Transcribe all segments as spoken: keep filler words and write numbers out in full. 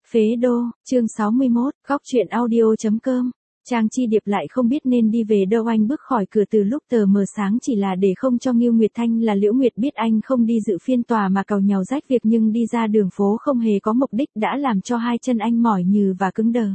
Phế đô, chương sáu mươi mốt, góc truyện audio chấm com. Trang Chi Điệp lại không biết nên đi về đâu, anh bước khỏi cửa từ lúc tờ mờ sáng chỉ là để không cho Ngưu Nguyệt Thanh là Liễu Nguyệt biết anh không đi dự phiên tòa mà càu nhàu rách việc, nhưng đi ra đường phố không hề có mục đích đã làm cho hai chân anh mỏi nhừ và cứng đờ.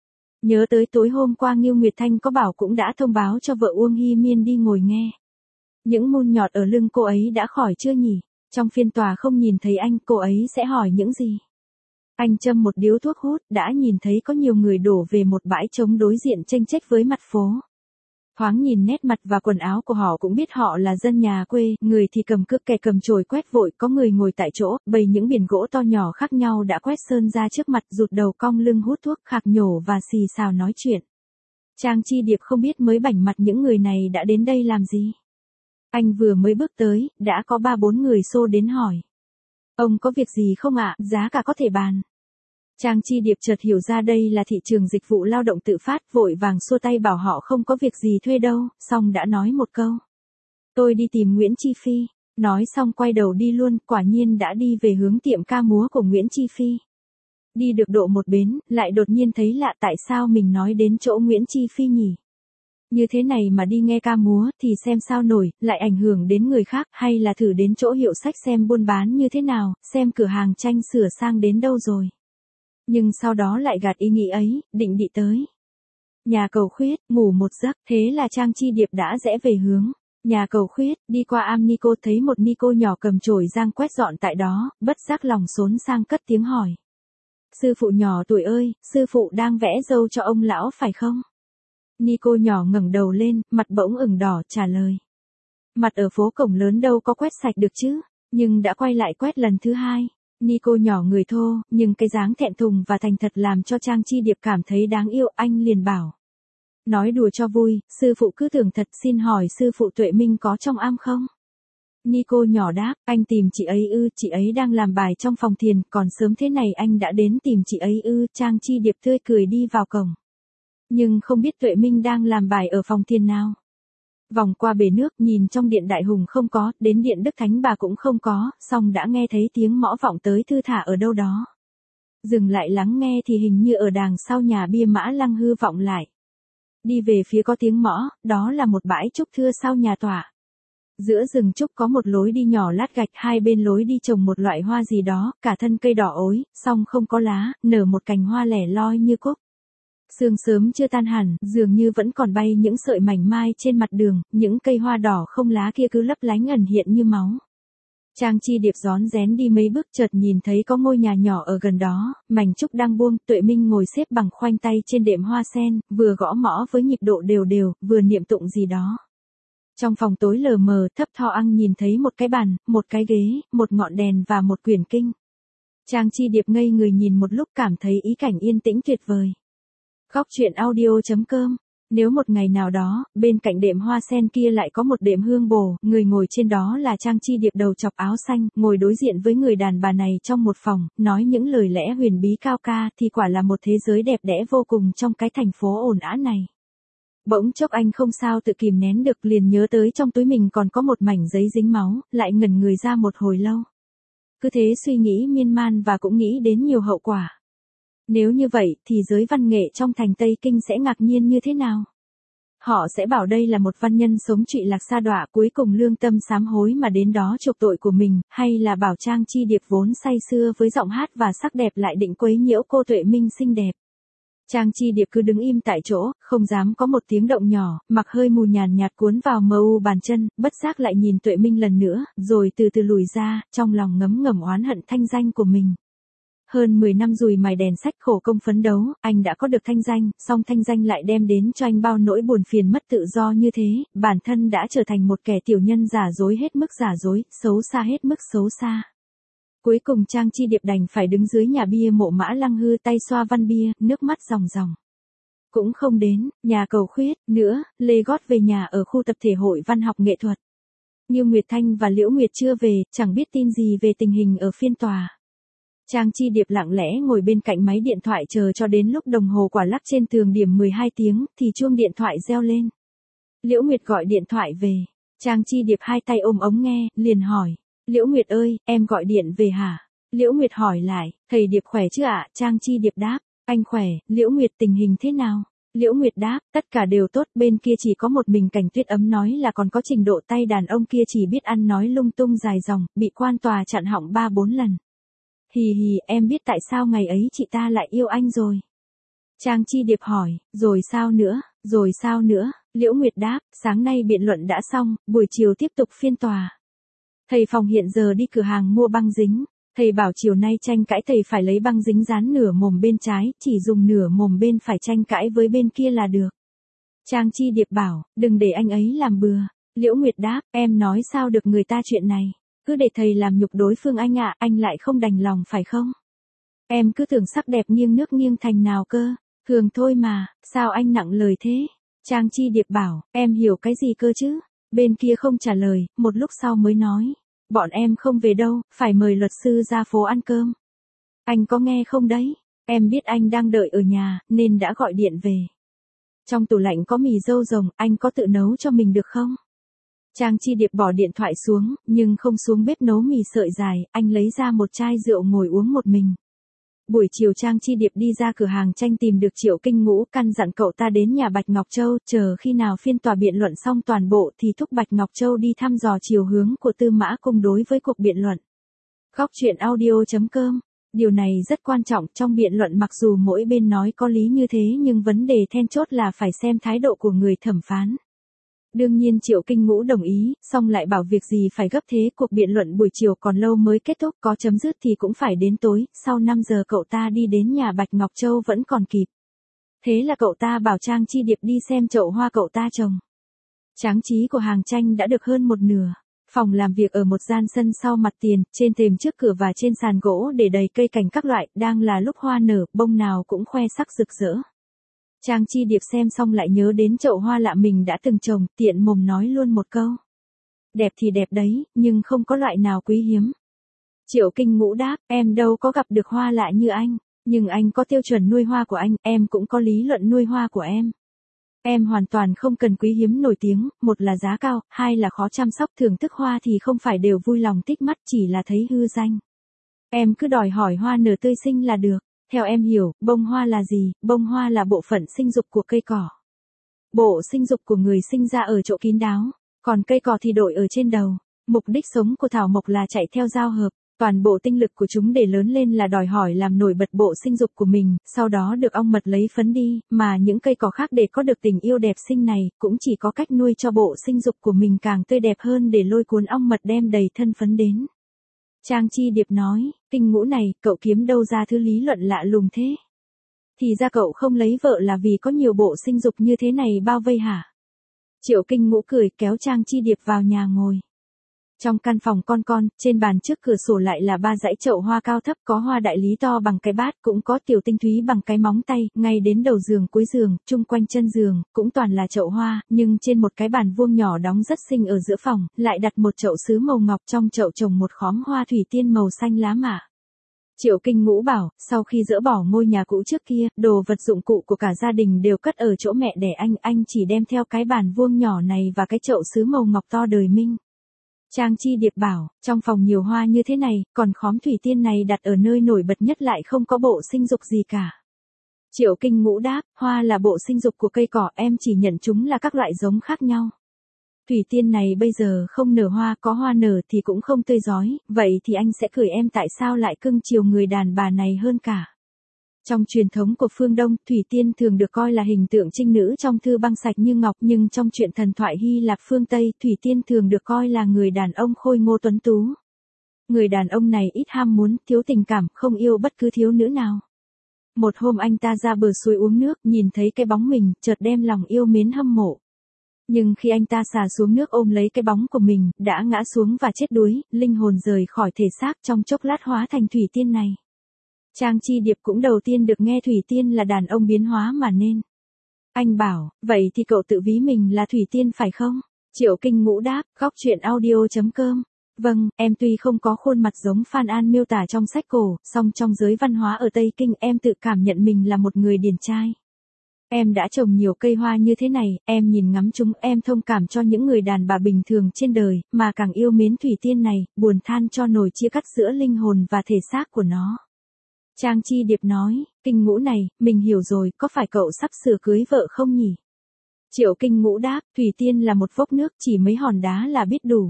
Nhớ tới tối hôm qua Ngưu Nguyệt Thanh có bảo cũng đã thông báo cho vợ Uông Hy Miên đi ngồi nghe. Những môn nhọt ở lưng cô ấy đã khỏi chưa nhỉ? Trong phiên tòa không nhìn thấy anh, cô ấy sẽ hỏi những gì? Anh châm một điếu thuốc hút, đã nhìn thấy có nhiều người đổ về một bãi trống đối diện chênh chếch với mặt phố. Thoáng nhìn nét mặt và quần áo của họ cũng biết họ là dân nhà quê, người thì cầm cước, kẻ cầm chổi quét vội, có người ngồi tại chỗ, bày những biển gỗ to nhỏ khác nhau đã quét sơn ra trước mặt, rụt đầu cong lưng hút thuốc khạc nhổ và xì xào nói chuyện. Trang Chi Điệp không biết mới bảnh mặt những người này đã đến đây làm gì. Anh vừa mới bước tới, đã có ba bốn người xô đến hỏi. Ông có việc gì không ạ, giá cả có thể bàn. Trang Chi Điệp chợt hiểu ra đây là thị trường dịch vụ lao động tự phát, vội vàng xua tay bảo họ không có việc gì thuê đâu, xong đã nói một câu. Tôi đi tìm Nguyễn Chi Phi, nói xong quay đầu đi luôn, quả nhiên đã đi về hướng tiệm ca múa của Nguyễn Chi Phi. Đi được độ một bến, lại đột nhiên thấy lạ, tại sao mình nói đến chỗ Nguyễn Chi Phi nhỉ? Như thế này mà đi nghe ca múa thì xem sao nổi, lại ảnh hưởng đến người khác, hay là thử đến chỗ hiệu sách xem buôn bán như thế nào, xem cửa hàng tranh sửa sang đến đâu rồi. Nhưng sau đó lại gạt ý nghĩ ấy, định đi tới nhà Cầu Khuyết, ngủ một giấc, thế là Trang Chi Điệp đã rẽ về hướng nhà Cầu Khuyết, đi qua am Nico thấy một Nico nhỏ cầm chổi rang quét dọn tại đó, bất giác lòng xốn sang cất tiếng hỏi. Sư phụ nhỏ tuổi ơi, sư phụ đang vẽ dâu cho ông lão phải không? Nico nhỏ ngẩng đầu lên, mặt bỗng ửng đỏ, trả lời. Mặt ở phố cổng lớn đâu có quét sạch được chứ, nhưng đã quay lại quét lần thứ hai. Nico nhỏ người thô, nhưng cái dáng thẹn thùng và thành thật làm cho Trang Chi Điệp cảm thấy đáng yêu, anh liền bảo. Nói đùa cho vui, sư phụ cứ tưởng thật, xin hỏi sư phụ Tuệ Minh có trong am không? Nico nhỏ đáp, anh tìm chị ấy ư, chị ấy đang làm bài trong phòng thiền, còn sớm thế này anh đã đến tìm chị ấy ư, Trang Chi Điệp tươi cười đi vào cổng. Nhưng không biết Tuệ Minh đang làm bài ở phòng thiền nào. Vòng qua bể nước, nhìn trong điện Đại Hùng không có, đến điện Đức Thánh Bà cũng không có, xong đã nghe thấy tiếng mõ vọng tới thư thả ở đâu đó. Dừng lại lắng nghe thì hình như ở đàng sau nhà bia Mã Lăng hư vọng lại. Đi về phía có tiếng mõ, đó là một bãi trúc thưa sau nhà tòa. Giữa rừng trúc có một lối đi nhỏ lát gạch, hai bên lối đi trồng một loại hoa gì đó, cả thân cây đỏ ối, song không có lá, nở một cành hoa lẻ loi như cúc. Sương sớm chưa tan hẳn, dường như vẫn còn bay những sợi mảnh mai trên mặt đường, những cây hoa đỏ không lá kia cứ lấp lánh ẩn hiện như máu. Trang Chi Điệp rón rén đi mấy bước chợt nhìn thấy có ngôi nhà nhỏ ở gần đó, mảnh trúc đang buông, Tuệ Minh ngồi xếp bằng khoanh tay trên đệm hoa sen, vừa gõ mõ với nhịp độ đều đều, vừa niệm tụng gì đó. Trong phòng tối lờ mờ, thấp tho ăn nhìn thấy một cái bàn, một cái ghế, một ngọn đèn và một quyển kinh. Trang Chi Điệp ngây người nhìn một lúc cảm thấy ý cảnh yên tĩnh tuyệt vời. Góc truyện audio chấm com. Nếu một ngày nào đó, bên cạnh đệm hoa sen kia lại có một đệm hương bồ, người ngồi trên đó là Trang Chi Điệp đầu chọc áo xanh, ngồi đối diện với người đàn bà này trong một phòng, nói những lời lẽ huyền bí cao ca thì quả là một thế giới đẹp đẽ vô cùng trong cái thành phố ồn ào này. Bỗng chốc anh không sao tự kìm nén được, liền nhớ tới trong túi mình còn có một mảnh giấy dính máu, lại ngẩn người ra một hồi lâu. Cứ thế suy nghĩ miên man và cũng nghĩ đến nhiều hậu quả. Nếu như vậy thì giới văn nghệ trong thành Tây Kinh sẽ ngạc nhiên như thế nào? Họ sẽ bảo đây là một văn nhân sống trụy lạc sa đọa cuối cùng lương tâm sám hối mà đến đó chuộc tội của mình, hay là bảo Trang Chi Điệp vốn say sưa với giọng hát và sắc đẹp lại định quấy nhiễu cô Tuệ Minh xinh đẹp. Trang Chi Điệp cứ đứng im tại chỗ, không dám có một tiếng động nhỏ, mặc hơi mù nhàn nhạt cuốn vào mờ u bàn chân, bất giác lại nhìn Tuệ Minh lần nữa, rồi từ từ lùi ra, trong lòng ngấm ngầm oán hận thanh danh của mình. Hơn mười năm dùi mài đèn sách khổ công phấn đấu, anh đã có được thanh danh, song thanh danh lại đem đến cho anh bao nỗi buồn phiền mất tự do như thế, bản thân đã trở thành một kẻ tiểu nhân giả dối hết mức giả dối, xấu xa hết mức xấu xa. Cuối cùng Trang Chi Điệp đành phải đứng dưới nhà bia mộ Mã Lăng hư tay xoa văn bia, nước mắt ròng ròng. Cũng không đến, nhà Cầu Khuyết, nữa, lê gót về nhà ở khu tập thể hội văn học nghệ thuật. Ngưu Nguyệt Thanh và Liễu Nguyệt chưa về, chẳng biết tin gì về tình hình ở phiên tòa. Trang Chi Điệp lặng lẽ ngồi bên cạnh máy điện thoại chờ cho đến lúc đồng hồ quả lắc trên tường điểm mười hai tiếng, thì chuông điện thoại reo lên. Liễu Nguyệt gọi điện thoại về. Trang Chi Điệp hai tay ôm ống nghe, liền hỏi. Liễu Nguyệt ơi, em gọi điện về hả? Liễu Nguyệt hỏi lại, thầy Điệp khỏe chứ ạ? Trang Chi Điệp đáp, anh khỏe. Liễu Nguyệt tình hình thế nào? Liễu Nguyệt đáp, tất cả đều tốt, bên kia chỉ có một mình Cảnh Tuyết Ấm nói là còn có trình độ tay đàn ông kia chỉ biết ăn nói lung tung dài dòng, bị quan tòa chặn họng ba bốn lần. Hì hì, em biết tại sao ngày ấy chị ta lại yêu anh rồi. Trang Chi Điệp hỏi, rồi sao nữa, rồi sao nữa? Liễu Nguyệt đáp, sáng nay biện luận đã xong, buổi chiều tiếp tục phiên tòa. Thầy phòng hiện giờ đi cửa hàng mua băng dính. Thầy bảo chiều nay tranh cãi thầy phải lấy băng dính dán nửa mồm bên trái, chỉ dùng nửa mồm bên phải tranh cãi với bên kia là được. Trang Chi Điệp bảo, đừng để anh ấy làm bừa. Liễu Nguyệt đáp, em nói sao được người ta chuyện này. Cứ để thầy làm nhục đối phương anh ạ, anh lại không đành lòng phải không? Em cứ tưởng sắc đẹp nghiêng nước nghiêng thành nào cơ. Thường thôi mà, sao anh nặng lời thế? Trang Chi Điệp bảo, em hiểu cái gì cơ chứ? Bên kia không trả lời, một lúc sau mới nói. Bọn em không về đâu, phải mời luật sư ra phố ăn cơm. Anh có nghe không đấy? Em biết anh đang đợi ở nhà, nên đã gọi điện về. Trong tủ lạnh có mì dâu rồng, anh có tự nấu cho mình được không? Trang Chi Điệp bỏ điện thoại xuống, nhưng không xuống bếp nấu mì sợi dài, anh lấy ra một chai rượu ngồi uống một mình. Buổi chiều Trang Chi Điệp đi ra cửa hàng tranh tìm được Triệu Kinh Ngũ, căn dặn cậu ta đến nhà Bạch Ngọc Châu, chờ khi nào phiên tòa biện luận xong toàn bộ thì thúc Bạch Ngọc Châu đi thăm dò chiều hướng của Tư Mã Cung đối với cuộc biện luận. Góc truyện audio chấm com. Điều này rất quan trọng, trong biện luận mặc dù mỗi bên nói có lý như thế nhưng vấn đề then chốt là phải xem thái độ của người thẩm phán. Đương nhiên Triệu Kinh Ngũ đồng ý, song lại bảo việc gì phải gấp thế, cuộc biện luận buổi chiều còn lâu mới kết thúc, có chấm dứt thì cũng phải đến tối, sau năm giờ cậu ta đi đến nhà Bạch Ngọc Châu vẫn còn kịp. Thế là cậu ta bảo Trang Chi Điệp đi xem chậu hoa cậu ta trồng. Tráng trí của hàng tranh đã được hơn một nửa. Phòng làm việc ở một gian sân sau mặt tiền, trên thềm trước cửa và trên sàn gỗ để đầy cây cảnh các loại, đang là lúc hoa nở, bông nào cũng khoe sắc rực rỡ. Trang Chi Điệp xem xong lại nhớ đến chậu hoa lạ mình đã từng trồng, tiện mồm nói luôn một câu. Đẹp thì đẹp đấy, nhưng không có loại nào quý hiếm. Triệu Kinh Ngũ đáp, em đâu có gặp được hoa lạ như anh, nhưng anh có tiêu chuẩn nuôi hoa của anh, em cũng có lý luận nuôi hoa của em. Em hoàn toàn không cần quý hiếm nổi tiếng, một là giá cao, hai là khó chăm sóc, thưởng thức hoa thì không phải đều vui lòng thích mắt, chỉ là thấy hư danh. Em cứ đòi hỏi hoa nở tươi xinh là được. Theo em hiểu, bông hoa là gì? Bông hoa là bộ phận sinh dục của cây cỏ. Bộ sinh dục của người sinh ra ở chỗ kín đáo, còn cây cỏ thì đội ở trên đầu. Mục đích sống của thảo mộc là chạy theo giao hợp. Toàn bộ tinh lực của chúng để lớn lên là đòi hỏi làm nổi bật bộ sinh dục của mình, sau đó được ong mật lấy phấn đi, mà những cây cỏ khác để có được tình yêu đẹp xinh này, cũng chỉ có cách nuôi cho bộ sinh dục của mình càng tươi đẹp hơn để lôi cuốn ong mật đem đầy thân phấn đến. Trang Chi Điệp nói, Kinh Ngũ này, cậu kiếm đâu ra thứ lý luận lạ lùng thế? Thì ra cậu không lấy vợ là vì có nhiều bộ sinh dục như thế này bao vây hả? Triệu Kinh Ngũ cười kéo Trang Chi Điệp vào nhà ngồi. Trong căn phòng con con, trên bàn trước cửa sổ lại là ba dãy chậu hoa cao thấp, có hoa đại lý to bằng cái bát, cũng có tiểu tinh thúy bằng cái móng tay, ngay đến đầu giường cuối giường, chung quanh chân giường, cũng toàn là chậu hoa, nhưng trên một cái bàn vuông nhỏ đóng rất xinh ở giữa phòng, lại đặt một chậu sứ màu ngọc, trong chậu trồng một khóm hoa thủy tiên màu xanh lá mạ. Triệu Kinh Ngũ bảo, sau khi dỡ bỏ ngôi nhà cũ trước kia, đồ vật dụng cụ của cả gia đình đều cất ở chỗ mẹ đẻ anh, anh chỉ đem theo cái bàn vuông nhỏ này và cái chậu sứ màu ngọc to đời minh. Trang Chi Điệp bảo, trong phòng nhiều hoa như thế này, còn khóm thủy tiên này đặt ở nơi nổi bật nhất lại không có bộ sinh dục gì cả. Triệu Kinh Ngũ đáp, hoa là bộ sinh dục của cây cỏ, em chỉ nhận chúng là các loại giống khác nhau. Thủy tiên này bây giờ không nở hoa, có hoa nở thì cũng không tươi rói, vậy thì anh sẽ cười em tại sao lại cưng chiều người đàn bà này hơn cả. Trong truyền thống của phương Đông, thủy tiên thường được coi là hình tượng trinh nữ trong thư băng sạch như ngọc, nhưng trong truyện thần thoại Hy Lạp phương Tây, thủy tiên thường được coi là người đàn ông khôi ngô tuấn tú. Người đàn ông này ít ham muốn, thiếu tình cảm, không yêu bất cứ thiếu nữ nào. Một hôm anh ta ra bờ suối uống nước, nhìn thấy cái bóng mình, chợt đem lòng yêu mến hâm mộ. Nhưng khi anh ta xà xuống nước ôm lấy cái bóng của mình, đã ngã xuống và chết đuối, linh hồn rời khỏi thể xác, trong chốc lát hóa thành thủy tiên này. Trang Chi Điệp cũng đầu tiên được nghe thủy tiên là đàn ông biến hóa mà nên. Anh bảo, vậy thì cậu tự ví mình là thủy tiên phải không? Triệu Kinh Ngũ đáp, góc truyện audio chấm com. Vâng, em tuy không có khuôn mặt giống Phan An miêu tả trong sách cổ, song trong giới văn hóa ở Tây Kinh em tự cảm nhận mình là một người điển trai. Em đã trồng nhiều cây hoa như thế này, em nhìn ngắm chúng, em thông cảm cho những người đàn bà bình thường trên đời, mà càng yêu mến Thủy Tiên này, buồn than cho nồi chia cắt giữa linh hồn và thể xác của nó. Trang Chi Điệp nói, Kinh Ngũ này, mình hiểu rồi, có phải cậu sắp sửa cưới vợ không nhỉ? Triệu Kinh Ngũ đáp, Thủy Tiên là một vốc nước, chỉ mấy hòn đá là biết đủ.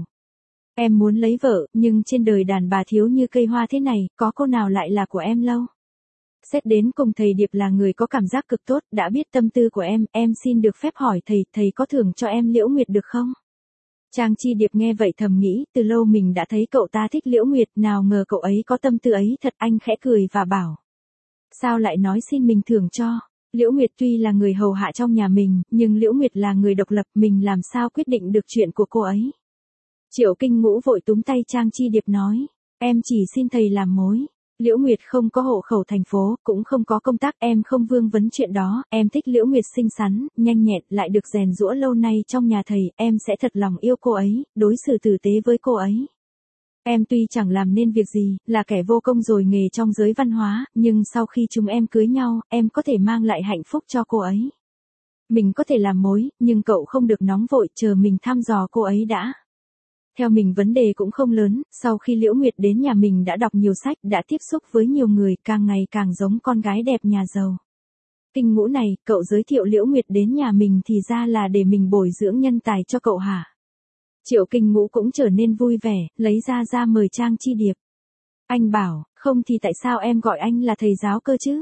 Em muốn lấy vợ, nhưng trên đời đàn bà thiếu như cây hoa thế này, có cô nào lại là của em lâu. Xét đến cùng thầy Điệp là người có cảm giác cực tốt, đã biết tâm tư của em, em xin được phép hỏi thầy, thầy có thưởng cho em Liễu Nguyệt được không? Trang Chi Điệp nghe vậy thầm nghĩ, từ lâu mình đã thấy cậu ta thích Liễu Nguyệt, nào ngờ cậu ấy có tâm tư ấy thật. Anh khẽ cười và bảo. Sao lại nói xin mình thưởng cho? Liễu Nguyệt tuy là người hầu hạ trong nhà mình, nhưng Liễu Nguyệt là người độc lập, mình làm sao quyết định được chuyện của cô ấy? Triệu Kinh Ngũ vội túm tay Trang Chi Điệp nói, em chỉ xin thầy làm mối. Liễu Nguyệt không có hộ khẩu thành phố, cũng không có công tác, em không vương vấn chuyện đó, em thích Liễu Nguyệt xinh xắn, nhanh nhẹn, lại được rèn giũa lâu nay trong nhà thầy, em sẽ thật lòng yêu cô ấy, đối xử tử tế với cô ấy. Em tuy chẳng làm nên việc gì, là kẻ vô công rồi nghề trong giới văn hóa, nhưng sau khi chúng em cưới nhau, em có thể mang lại hạnh phúc cho cô ấy. Mình có thể làm mối, nhưng cậu không được nóng vội, chờ mình thăm dò cô ấy đã. Theo mình vấn đề cũng không lớn, sau khi Liễu Nguyệt đến nhà mình đã đọc nhiều sách, đã tiếp xúc với nhiều người, càng ngày càng giống con gái đẹp nhà giàu. Kinh Ngũ này, cậu giới thiệu Liễu Nguyệt đến nhà mình thì ra là để mình bồi dưỡng nhân tài cho cậu hả? Triệu Kinh Ngũ cũng trở nên vui vẻ, lấy ra ra mời Trang Chi Điệp. Anh bảo, không thì tại sao em gọi anh là thầy giáo cơ chứ?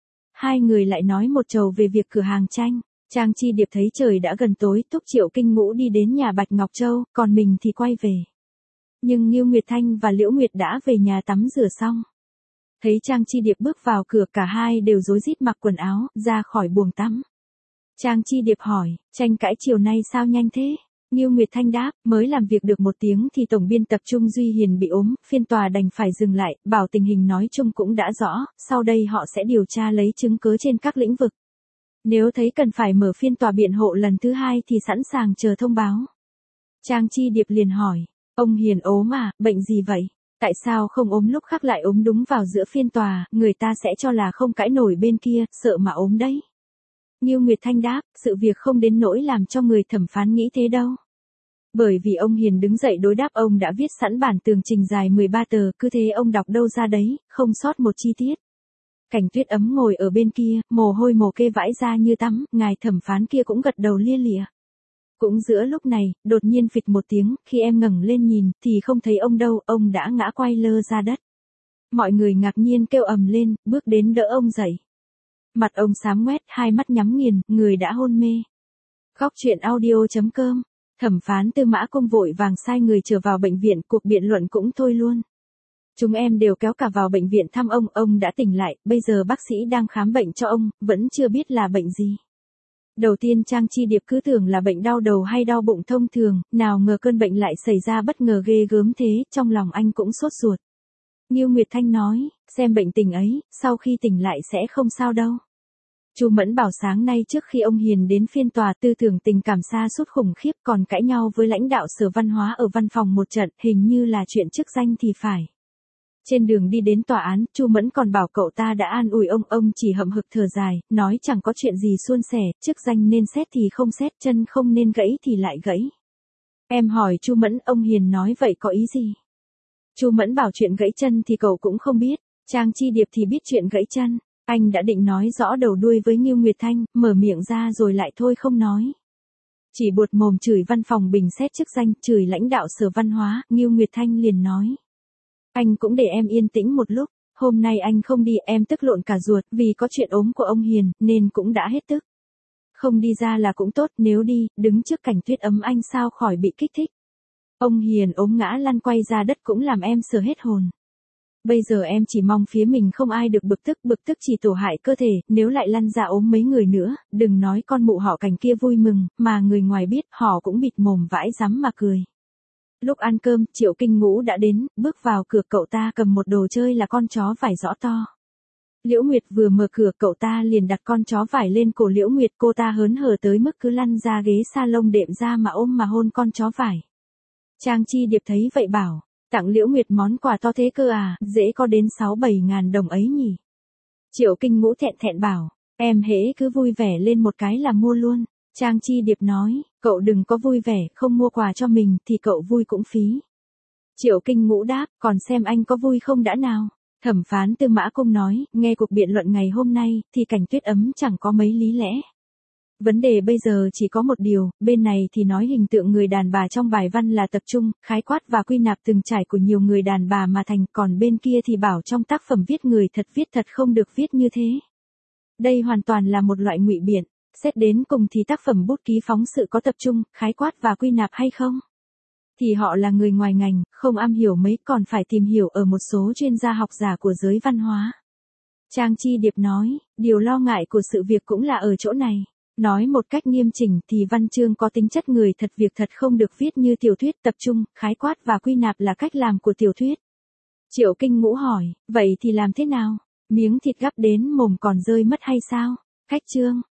Hai người lại nói một trầu về việc cửa hàng tranh. Trang Chi Điệp thấy trời đã gần tối, thúc Triệu Kinh Ngũ đi đến nhà Bạch Ngọc Châu, còn mình thì quay về. Nhưng Ngưu Nguyệt Thanh và Liễu Nguyệt đã về nhà tắm rửa xong. Thấy Trang Chi Điệp bước vào cửa, cả hai đều rối rít mặc quần áo, ra khỏi buồng tắm. Trang Chi Điệp hỏi, tranh cãi chiều nay sao nhanh thế? Ngưu Nguyệt Thanh đáp, mới làm việc được một tiếng thì tổng biên tập Trung Duy Hiền bị ốm, phiên tòa đành phải dừng lại, bảo tình hình nói chung cũng đã rõ, sau đây họ sẽ điều tra lấy chứng cứ trên các lĩnh vực. Nếu thấy cần phải mở phiên tòa biện hộ lần thứ hai thì sẵn sàng chờ thông báo. Trang Chi Điệp liền hỏi, ông Hiền ốm à, bệnh gì vậy? Tại sao không ốm lúc khác lại ốm đúng vào giữa phiên tòa, người ta sẽ cho là không cãi nổi bên kia, sợ mà ốm đấy. Ngưu Nguyệt Thanh đáp, sự việc không đến nỗi làm cho người thẩm phán nghĩ thế đâu. Bởi vì ông Hiền đứng dậy đối đáp, ông đã viết sẵn bản tường trình dài mười ba tờ, cứ thế ông đọc đâu ra đấy, không sót một chi tiết. Cảnh Tuyết Ấm ngồi ở bên kia, mồ hôi mồ kê vãi ra như tắm, ngài thẩm phán kia cũng gật đầu lia lịa. Cũng giữa lúc này, đột nhiên phịch một tiếng, khi em ngẩng lên nhìn, thì không thấy ông đâu, ông đã ngã quay lơ ra đất. Mọi người ngạc nhiên kêu ầm lên, bước đến đỡ ông dậy. Mặt ông xám ngoét, hai mắt nhắm nghiền, người đã hôn mê. Góc truyện audio chấm com. Thẩm phán Tư Mã Công vội vàng sai người trở vào bệnh viện, cuộc biện luận cũng thôi luôn. Chúng em đều kéo cả vào bệnh viện thăm ông, ông đã tỉnh lại, bây giờ bác sĩ đang khám bệnh cho ông, vẫn chưa biết là bệnh gì. Đầu tiên Trang Chi Điệp cứ tưởng là bệnh đau đầu hay đau bụng thông thường, nào ngờ cơn bệnh lại xảy ra bất ngờ ghê gớm thế, trong lòng anh cũng sốt ruột. Ngưu Nguyệt Thanh nói, xem bệnh tình ấy, sau khi tỉnh lại sẽ không sao đâu. Chu Mẫn bảo sáng nay trước khi ông Hiền đến phiên tòa, tư tưởng tình cảm sa sút khủng khiếp, còn cãi nhau với lãnh đạo Sở Văn hóa ở văn phòng một trận, hình như là chuyện chức danh thì phải. Trên đường đi đến tòa án, Chu Mẫn còn bảo cậu ta đã an ủi ông, ông chỉ hậm hực thở dài, nói chẳng có chuyện gì suôn sẻ, chức danh nên xét thì không xét, chân không nên gãy thì lại gãy. Em hỏi Chu Mẫn, ông Hiền nói vậy có ý gì? Chu Mẫn bảo chuyện gãy chân thì cậu cũng không biết, Trang Chi Điệp thì biết chuyện gãy chân. Anh đã định nói rõ đầu đuôi với Ngưu Nguyệt Thanh, mở miệng ra rồi lại thôi không nói. Chỉ buột mồm chửi văn phòng bình xét chức danh, chửi lãnh đạo Sở Văn hóa, Ngưu Nguyệt Thanh liền nói. Anh cũng để em yên tĩnh một lúc, hôm nay anh không đi, em tức lộn cả ruột, vì có chuyện ốm của ông Hiền, nên cũng đã hết tức. Không đi ra là cũng tốt, nếu đi, đứng trước Cảnh Tuyết Ấm anh sao khỏi bị kích thích. Ông Hiền ốm ngã lăn quay ra đất cũng làm em sờ hết hồn. Bây giờ em chỉ mong phía mình không ai được bực tức, bực tức chỉ tổn hại cơ thể, nếu lại lăn ra ốm mấy người nữa, đừng nói con mụ họ Cảnh kia vui mừng, mà người ngoài biết, họ cũng bịt mồm vãi rắm mà cười. Lúc ăn cơm, Triệu Kinh Ngũ đã đến, bước vào cửa, cậu ta cầm một đồ chơi là con chó vải rõ to. Liễu Nguyệt vừa mở cửa, cậu ta liền đặt con chó vải lên cổ Liễu Nguyệt, cô ta hớn hở tới mức cứ lăn ra ghế salon đệm ra mà ôm mà hôn con chó vải. Trang Chi Điệp thấy vậy bảo, tặng Liễu Nguyệt món quà to thế cơ à, dễ có đến sáu bảy ngàn đồng ấy nhỉ. Triệu Kinh Ngũ thẹn thẹn bảo, Em hễ cứ vui vẻ lên một cái là mua luôn. Trang Chi Điệp nói, cậu đừng có vui vẻ, không mua quà cho mình thì cậu vui cũng phí. Triệu Kinh Ngũ đáp, còn xem anh có vui không đã nào. Thẩm phán Tư Mã Cung nói, nghe cuộc biện luận ngày hôm nay, thì Cảnh Tuyết Ấm chẳng có mấy lý lẽ. Vấn đề bây giờ chỉ có một điều, bên này thì nói hình tượng người đàn bà trong bài văn là tập trung, khái quát và quy nạp từng trải của nhiều người đàn bà mà thành, còn bên kia thì bảo trong tác phẩm viết người thật viết thật không được viết như thế. Đây hoàn toàn là một loại ngụy biện, xét đến cùng thì tác phẩm bút ký phóng sự có tập trung, khái quát và quy nạp hay không? Thì họ là người ngoài ngành, không am hiểu mấy còn phải tìm hiểu ở một số chuyên gia học giả của giới văn hóa. Trang Chi Điệp nói, điều lo ngại của sự việc cũng là ở chỗ này. Nói một cách nghiêm chỉnh thì văn chương có tính chất người thật việc thật không được viết như tiểu thuyết, tập trung, khái quát và quy nạp là cách làm của tiểu thuyết. Triệu Kinh Ngũ hỏi, vậy thì làm thế nào? Miếng thịt gắp đến mồm còn rơi mất hay sao? Khách chương